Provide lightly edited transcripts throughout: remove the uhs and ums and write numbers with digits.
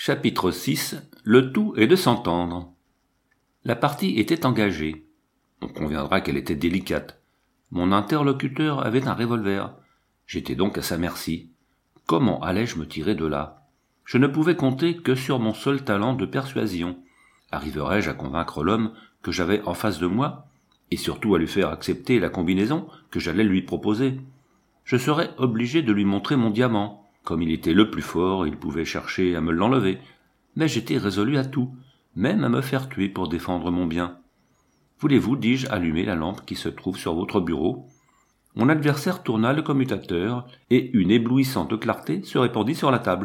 Chapitre 6. Le tout est de s'entendre. La partie était engagée. On conviendra qu'elle était délicate. Mon interlocuteur avait un revolver. J'étais donc à sa merci. Comment allais-je me tirer de là? Je ne pouvais compter que sur mon seul talent de persuasion. Arriverais-je à convaincre l'homme que j'avais en face de moi, et surtout à lui faire accepter la combinaison que j'allais lui proposer? Je serais obligé de lui montrer mon diamant. Comme il était le plus fort, il pouvait chercher à me l'enlever. Mais j'étais résolu à tout, même à me faire tuer pour défendre mon bien. Voulez-vous, dis-je, allumer la lampe qui se trouve sur votre bureau? Mon adversaire tourna le commutateur, et une éblouissante clarté se répandit sur la table.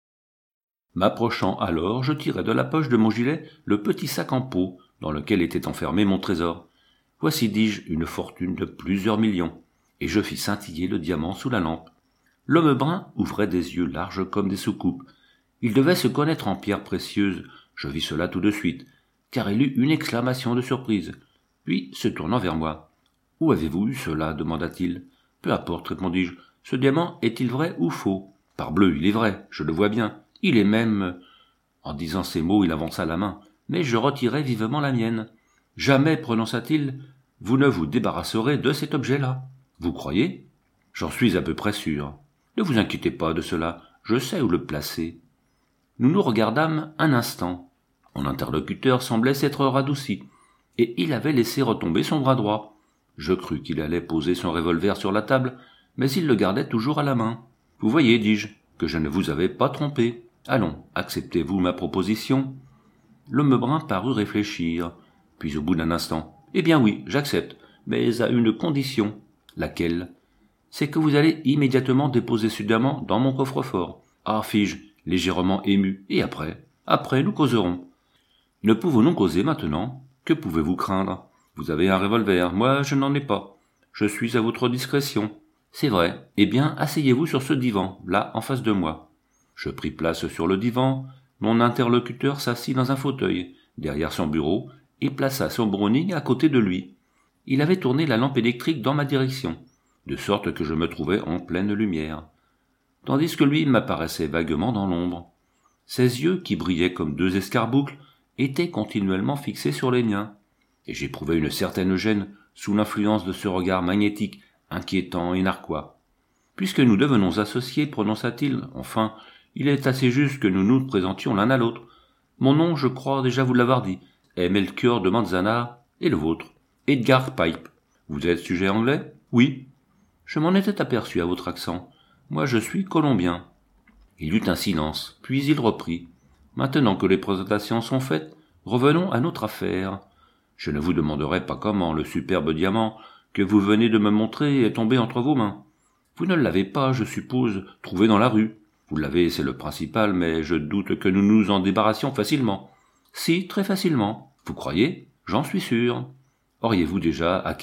M'approchant alors, je tirai de la poche de mon gilet le petit sac en peau dans lequel était enfermé mon trésor. Voici, dis-je, une fortune de plusieurs millions, et je fis scintiller le diamant sous la lampe. L'homme brun ouvrait des yeux larges comme des soucoupes. Il devait se connaître en pierres précieuses, je vis cela tout de suite, car il eut une exclamation de surprise. Puis, se tournant vers moi, « Où avez-vous eu cela » demanda-t-il. « Peu importe, répondis-je. Ce diamant est-il vrai ou faux? Parbleu, il est vrai, je le vois bien. Il est même... » En disant ces mots, il avança la main, mais je retirai vivement la mienne. « Jamais, prononça-t-il, vous ne vous débarrasserez de cet objet-là. Vous croyez? J'en suis à peu près sûr. Ne vous inquiétez pas de cela, je sais où le placer. » Nous nous regardâmes un instant. Mon interlocuteur semblait s'être radouci, et il avait laissé retomber son bras droit. Je crus qu'il allait poser son revolver sur la table, mais il le gardait toujours à la main. « Vous voyez, dis-je, que je ne vous avais pas trompé. Allons, acceptez-vous ma proposition ?» L'homme brun parut réfléchir, puis au bout d'un instant, « Eh bien oui, j'accepte, mais à une condition. » « Laquelle ? » « C'est que vous allez immédiatement déposer ce diamant dans mon coffre-fort. »« Ah, fis-je, légèrement ému, et après ? » ?»« Après, nous causerons. »« Ne pouvons-nous causer maintenant ? Que pouvez-vous craindre ? Vous avez un revolver, moi je n'en ai pas. Je suis à votre discrétion. »« C'est vrai. Eh bien, asseyez-vous sur ce divan, là, en face de moi. » Je pris place sur le divan. Mon interlocuteur s'assit dans un fauteuil, derrière son bureau, et plaça son Browning à côté de lui. Il avait tourné la lampe électrique dans ma direction, de sorte que je me trouvais en pleine lumière, tandis que lui m'apparaissait vaguement dans l'ombre. Ses yeux, qui brillaient comme deux escarboucles, étaient continuellement fixés sur les miens, et j'éprouvais une certaine gêne sous l'influence de ce regard magnétique, inquiétant et narquois. « Puisque nous devenons associés, prononça-t-il, enfin, il est assez juste que nous nous présentions l'un à l'autre. Mon nom, je crois déjà vous l'avoir dit, est Melchior de Manzana, et le vôtre, Edgar Pipe. Vous êtes sujet anglais? Oui. Je m'en étais aperçu à votre accent. Moi, je suis colombien. » Il eut un silence, puis il reprit. « Maintenant que les présentations sont faites, revenons à notre affaire. Je ne vous demanderai pas comment le superbe diamant que vous venez de me montrer est tombé entre vos mains. Vous ne l'avez pas, je suppose, trouvé dans la rue. Vous l'avez, c'est le principal, mais je doute que nous nous en débarrassions facilement. »« Si, très facilement. Vous croyez ? J'en suis sûr. »« Auriez-vous déjà acquéreur ? » ?»«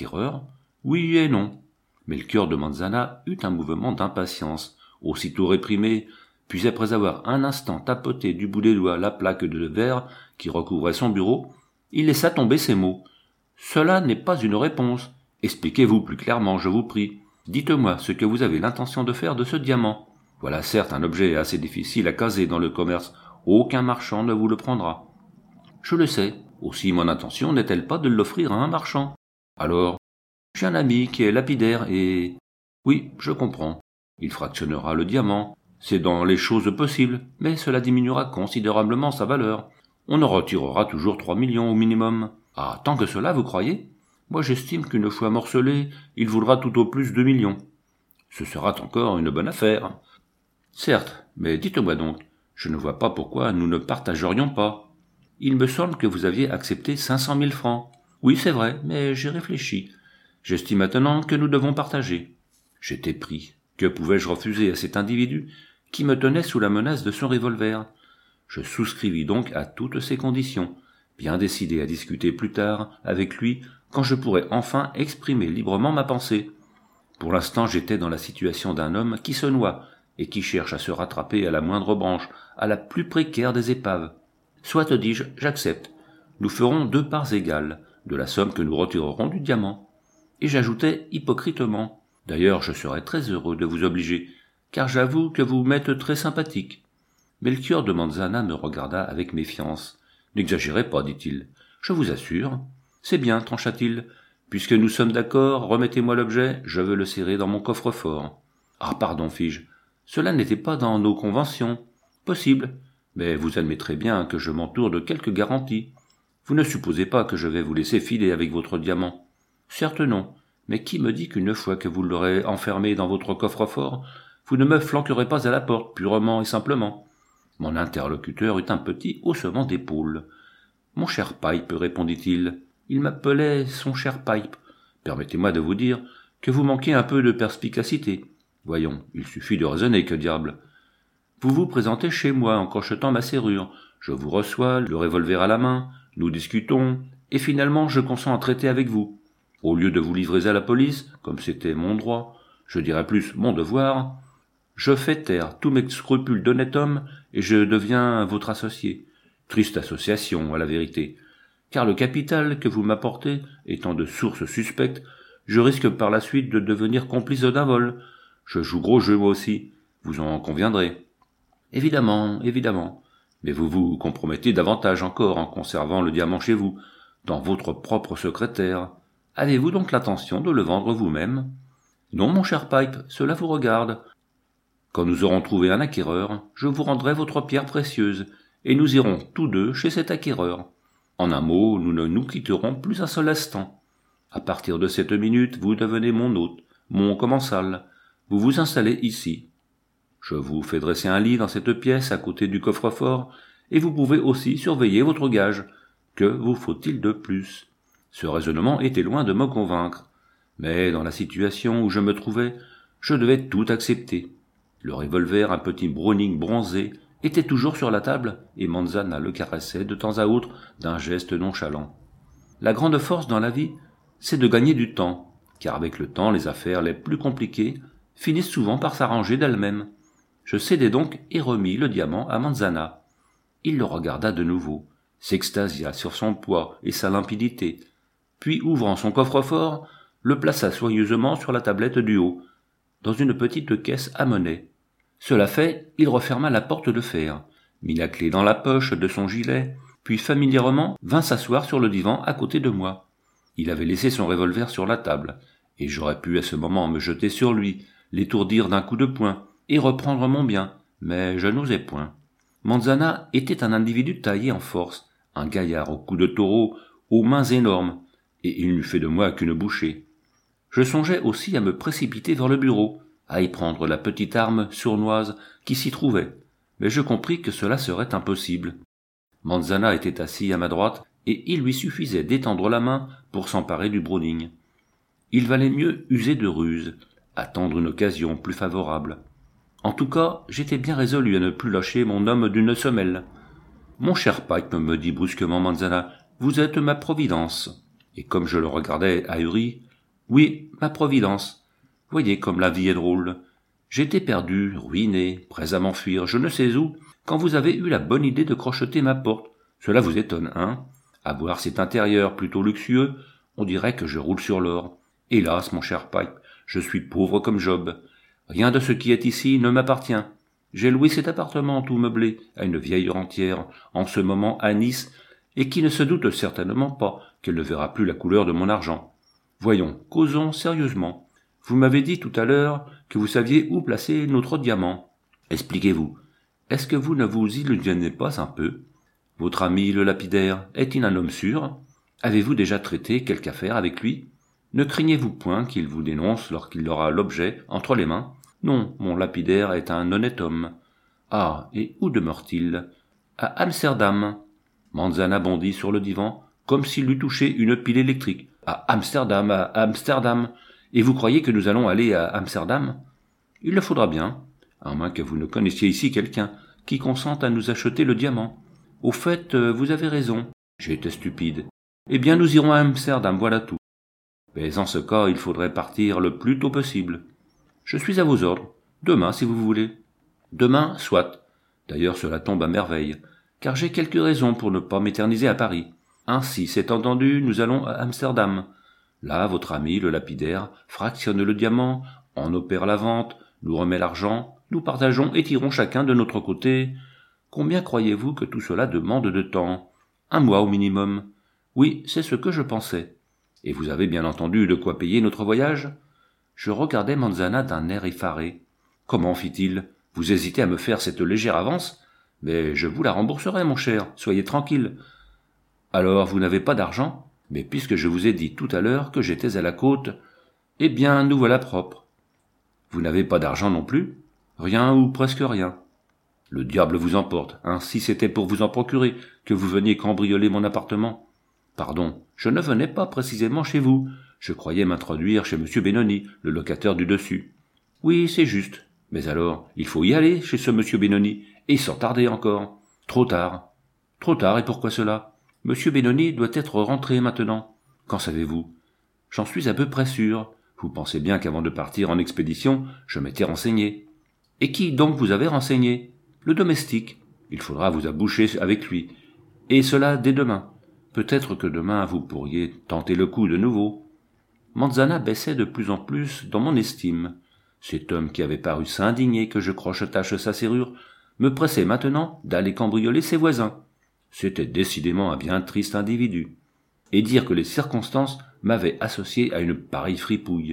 Oui et non. » Melchior de Manzana eut un mouvement d'impatience, aussitôt réprimé, puis après avoir un instant tapoté du bout des doigts la plaque de verre qui recouvrait son bureau, il laissa tomber ces mots. « Cela n'est pas une réponse. Expliquez-vous plus clairement, je vous prie. Dites-moi ce que vous avez l'intention de faire de ce diamant. Voilà certes un objet assez difficile à caser dans le commerce. Aucun marchand ne vous le prendra. »« Je le sais. Aussi mon intention n'est-elle pas de l'offrir à un marchand. »« Alors, j'ai un ami qui est lapidaire et... » »« Oui, je comprends. Il fractionnera le diamant. C'est dans les choses possibles, mais cela diminuera considérablement sa valeur. On en retirera toujours 3 millions au minimum. Ah, tant que cela, vous croyez ? Moi, j'estime qu'une fois morcelé, il vaudra tout au plus 2 millions. Ce sera encore une bonne affaire. Certes, mais dites-moi donc, je ne vois pas pourquoi nous ne partagerions pas. Il me semble que vous aviez accepté 500 000 francs. Oui, c'est vrai, mais j'ai réfléchi. J'estime maintenant que nous devons partager. J'étais pris. Que pouvais-je refuser à cet individu qui me tenait sous la menace de son revolver? Je souscrivis donc à toutes ces conditions, bien décidé à discuter plus tard avec lui quand je pourrais enfin exprimer librement ma pensée. Pour l'instant, j'étais dans la situation d'un homme qui se noie et qui cherche à se rattraper à la moindre branche, à la plus précaire des épaves. Soit, dis-je, j'accepte. Nous ferons 2 parts égales de la somme que nous retirerons du diamant. Et j'ajoutais hypocritement, d'ailleurs je serais très heureux de vous obliger, car j'avoue que vous m'êtes très sympathique. Melchior de Manzana me regarda avec méfiance. « N'exagérez pas, dit-il. Je vous assure. »« C'est bien, trancha-t-il. Puisque nous sommes d'accord, remettez-moi l'objet, je veux le serrer dans mon coffre-fort. »« Ah, pardon, fis-je. Cela n'était pas dans nos conventions. »« Possible. Mais vous admettrez bien que je m'entoure de quelques garanties. Vous ne supposez pas que je vais vous laisser filer avec votre diamant. »« Certes non. Mais qui me dit qu'une fois que vous l'aurez enfermé dans votre coffre-fort, vous ne me flanquerez pas à la porte, purement et simplement. » Mon interlocuteur eut un petit haussement d'épaules. « Mon cher Pipe, répondit-il. Il m'appelait son cher Pipe. Permettez-moi de vous dire que vous manquez un peu de perspicacité. Voyons, il suffit de raisonner, que diable. Vous vous présentez chez moi en crochetant ma serrure. Je vous reçois, le revolver à la main, nous discutons, et finalement je consens à traiter avec vous. Au lieu de vous livrer à la police, comme c'était mon droit, je dirais plus mon devoir, je fais taire tous mes scrupules d'honnête homme et je deviens votre associé. Triste association, à la vérité. Car le capital que vous m'apportez, étant de source suspecte, je risque par la suite de devenir complice d'un vol. Je joue gros jeu moi aussi, vous en conviendrez. Évidemment, évidemment. Mais vous vous compromettez davantage encore en conservant le diamant chez vous, dans votre propre secrétaire. Avez-vous donc l'intention de le vendre vous-même? Non, mon cher Pipe, cela vous regarde. Quand nous aurons trouvé un acquéreur, je vous rendrai votre pierre précieuse, et nous irons tous deux chez cet acquéreur. En un mot, nous ne nous quitterons plus un seul instant. À partir de cette minute, vous devenez mon hôte, mon commensal. Vous vous installez ici. Je vous fais dresser un lit dans cette pièce à côté du coffre-fort, et vous pouvez aussi surveiller votre gage. Que vous faut-il de plus? Ce raisonnement était loin de me convaincre. Mais dans la situation où je me trouvais, je devais tout accepter. Le revolver, un petit Browning bronzé, était toujours sur la table, et Manzana le caressait de temps à autre d'un geste nonchalant. La grande force dans la vie, c'est de gagner du temps, car avec le temps, les affaires les plus compliquées finissent souvent par s'arranger d'elles-mêmes. Je cédai donc et remis le diamant à Manzana. Il le regarda de nouveau, s'extasia sur son poids et sa limpidité, puis ouvrant son coffre-fort, le plaça soigneusement sur la tablette du haut, dans une petite caisse à monnaie. Cela fait, il referma la porte de fer, mit la clé dans la poche de son gilet, puis familièrement vint s'asseoir sur le divan à côté de moi. Il avait laissé son revolver sur la table, et j'aurais pu à ce moment me jeter sur lui, l'étourdir d'un coup de poing, et reprendre mon bien, mais je n'osais point. Manzana était un individu taillé en force, un gaillard au cou de taureau, aux mains énormes, et il n'eût fait de moi qu'une bouchée. Je songeais aussi à me précipiter vers le bureau, à y prendre la petite arme sournoise qui s'y trouvait, mais je compris que cela serait impossible. Manzana était assis à ma droite, et il lui suffisait d'étendre la main pour s'emparer du Browning. Il valait mieux user de ruse, attendre une occasion plus favorable. En tout cas, j'étais bien résolu à ne plus lâcher mon homme d'une semelle. « Mon cher Pipe, me dit brusquement Manzana, vous êtes ma providence. » Et comme je le regardais ahuri, « Oui, ma providence. Voyez comme la vie est drôle. J'étais perdu, ruiné, prêt à m'enfuir, je ne sais où, quand vous avez eu la bonne idée de crocheter ma porte. Cela vous étonne, hein? À voir cet intérieur plutôt luxueux, on dirait que je roule sur l'or. Hélas, mon cher Pipe, je suis pauvre comme Job. Rien de ce qui est ici ne m'appartient. J'ai loué cet appartement tout meublé à une vieille rentière, en ce moment à Nice, et qui ne se doute certainement pas qu'elle ne verra plus la couleur de mon argent. Voyons, causons sérieusement. Vous m'avez dit tout à l'heure que vous saviez où placer notre diamant. Expliquez-vous. Est-ce que vous ne vous illusionnez pas un peu? Votre ami le lapidaire est-il un homme sûr? Avez-vous déjà traité quelque affaire avec lui? Ne craignez-vous point qu'il vous dénonce lorsqu'il aura l'objet entre les mains? Non, mon lapidaire est un honnête homme. Ah, et où demeure-t-il? À Amsterdam. Manzana bondit sur le divan, comme s'il eût touché une pile électrique. À Amsterdam. Et vous croyez que nous allons aller à Amsterdam? Il le faudra bien, à moins que vous ne connaissiez ici quelqu'un qui consente à nous acheter le diamant. Au fait, vous avez raison, j'ai été stupide. Eh bien, nous irons à Amsterdam, voilà tout. Mais en ce cas, il faudrait partir le plus tôt possible. Je suis à vos ordres. Demain, si vous voulez. Demain, soit. D'ailleurs, cela tombe à merveille, car j'ai quelques raisons pour ne pas m'éterniser à Paris. Ainsi, c'est entendu, nous allons à Amsterdam. Là, votre ami, le lapidaire, fractionne le diamant, en opère la vente, nous remet l'argent, nous partageons et tirons chacun de notre côté Combien croyez-vous que tout cela demande de temps? 1 mois au minimum. Oui, c'est ce que je pensais. Et vous avez bien entendu de quoi payer notre voyage? Je regardais Manzana d'un air effaré. Comment fit-il? Vous hésitez à me faire cette légère avance? Mais je vous la rembourserai, mon cher, soyez tranquille. Alors, vous n'avez pas d'argent? Mais puisque je vous ai dit tout à l'heure que j'étais à la côte, eh bien, nous voilà propres. Vous n'avez pas d'argent non plus? Rien ou presque rien. Le diable vous emporte, hein, si c'était pour vous en procurer que vous veniez cambrioler mon appartement. Pardon, je ne venais pas précisément chez vous. Je croyais m'introduire chez M. Benoni, le locataire du dessus. Oui, c'est juste. Mais alors, il faut y aller chez ce M. Benoni, et sans tarder encore. Trop tard. Trop tard, et pourquoi cela? M. Benoni doit être rentré maintenant. Qu'en savez-vous? J'en suis à peu près sûr. Vous pensez bien qu'avant de partir en expédition, je m'étais renseigné. Et qui donc vous avez renseigné? Le domestique. Il faudra vous aboucher avec lui. Et cela dès demain. Peut-être que demain vous pourriez tenter le coup de nouveau. Manzana baissait de plus en plus dans mon estime. Cet homme qui avait paru s'indigner que je crochetasse sa serrure me pressait maintenant d'aller cambrioler ses voisins. C'était décidément un bien triste individu. Et dire que les circonstances m'avaient associé à une pareille fripouille.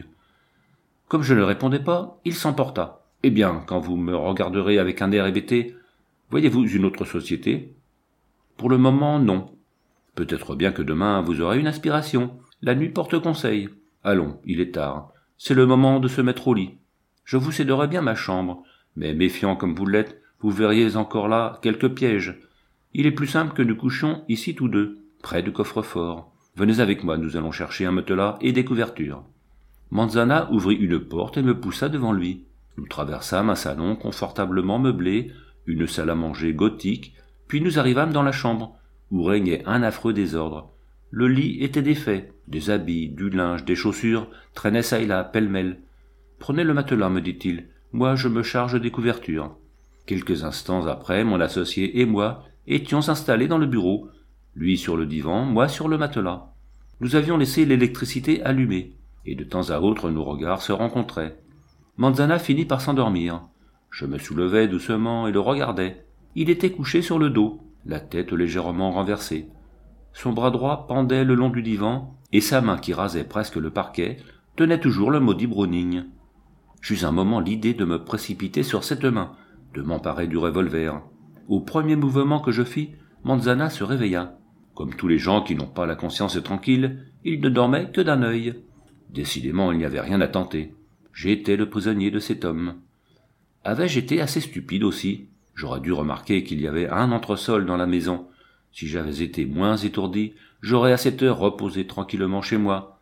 Comme je ne répondais pas, il s'emporta. Eh bien, quand vous me regarderez avec un air hébété, voyez-vous une autre société? Pour le moment, non. Peut-être bien que demain vous aurez une inspiration. La nuit porte conseil. Allons, il est tard. C'est le moment de se mettre au lit. Je vous céderai bien ma chambre, mais méfiant comme vous l'êtes, vous verriez encore là quelques pièges. Il est plus simple que nous couchions ici tous deux, près du coffre-fort. Venez avec moi, nous allons chercher un matelas et des couvertures. Manzana ouvrit une porte et me poussa devant lui. Nous traversâmes un salon confortablement meublé, une salle à manger gothique, puis nous arrivâmes dans la chambre, où régnait un affreux désordre. Le lit était défait, des habits, du linge, des chaussures traînaient çà et là, pêle-mêle. « Prenez le matelas, me dit-il, moi je me charge des couvertures. » Quelques instants après, mon associé et moi étions installés dans le bureau, lui sur le divan, moi sur le matelas. Nous avions laissé l'électricité allumée, et de temps à autre nos regards se rencontraient. Manzana finit par s'endormir. Je me soulevai doucement et le regardai. Il était couché sur le dos, la tête légèrement renversée. Son bras droit pendait le long du divan, et sa main qui rasait presque le parquet tenait toujours le maudit Browning. J'eus un moment l'idée de me précipiter sur cette main, de m'emparer du revolver. Au premier mouvement que je fis, Manzana se réveilla. Comme tous les gens qui n'ont pas la conscience tranquille, il ne dormait que d'un œil. Décidément, il n'y avait rien à tenter. J'étais le prisonnier de cet homme. Avais-je été assez stupide aussi? J'aurais dû remarquer qu'il y avait un entresol dans la maison. Si j'avais été moins étourdi, j'aurais à cette heure reposé tranquillement chez moi.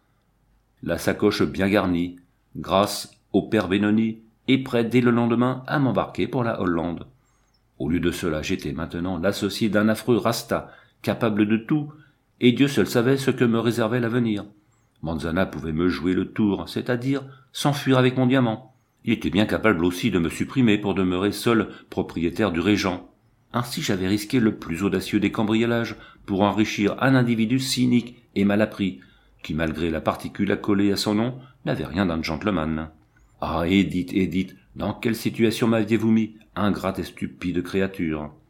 La sacoche bien garnie, grâce au père Benoni, et prêt dès le lendemain à m'embarquer pour la Hollande. Au lieu de cela, j'étais maintenant l'associé d'un affreux rasta, capable de tout, et Dieu seul savait ce que me réservait l'avenir. Manzana pouvait me jouer le tour, c'est-à-dire s'enfuir avec mon diamant. Il était bien capable aussi de me supprimer pour demeurer seul propriétaire du régent. Ainsi j'avais risqué le plus audacieux des cambriolages pour enrichir un individu cynique et malappris, qui malgré la particule accolée à son nom, n'avait rien d'un gentleman. Ah, Edith, Edith, dans quelle situation m'aviez-vous mis, ingrate et stupide créature?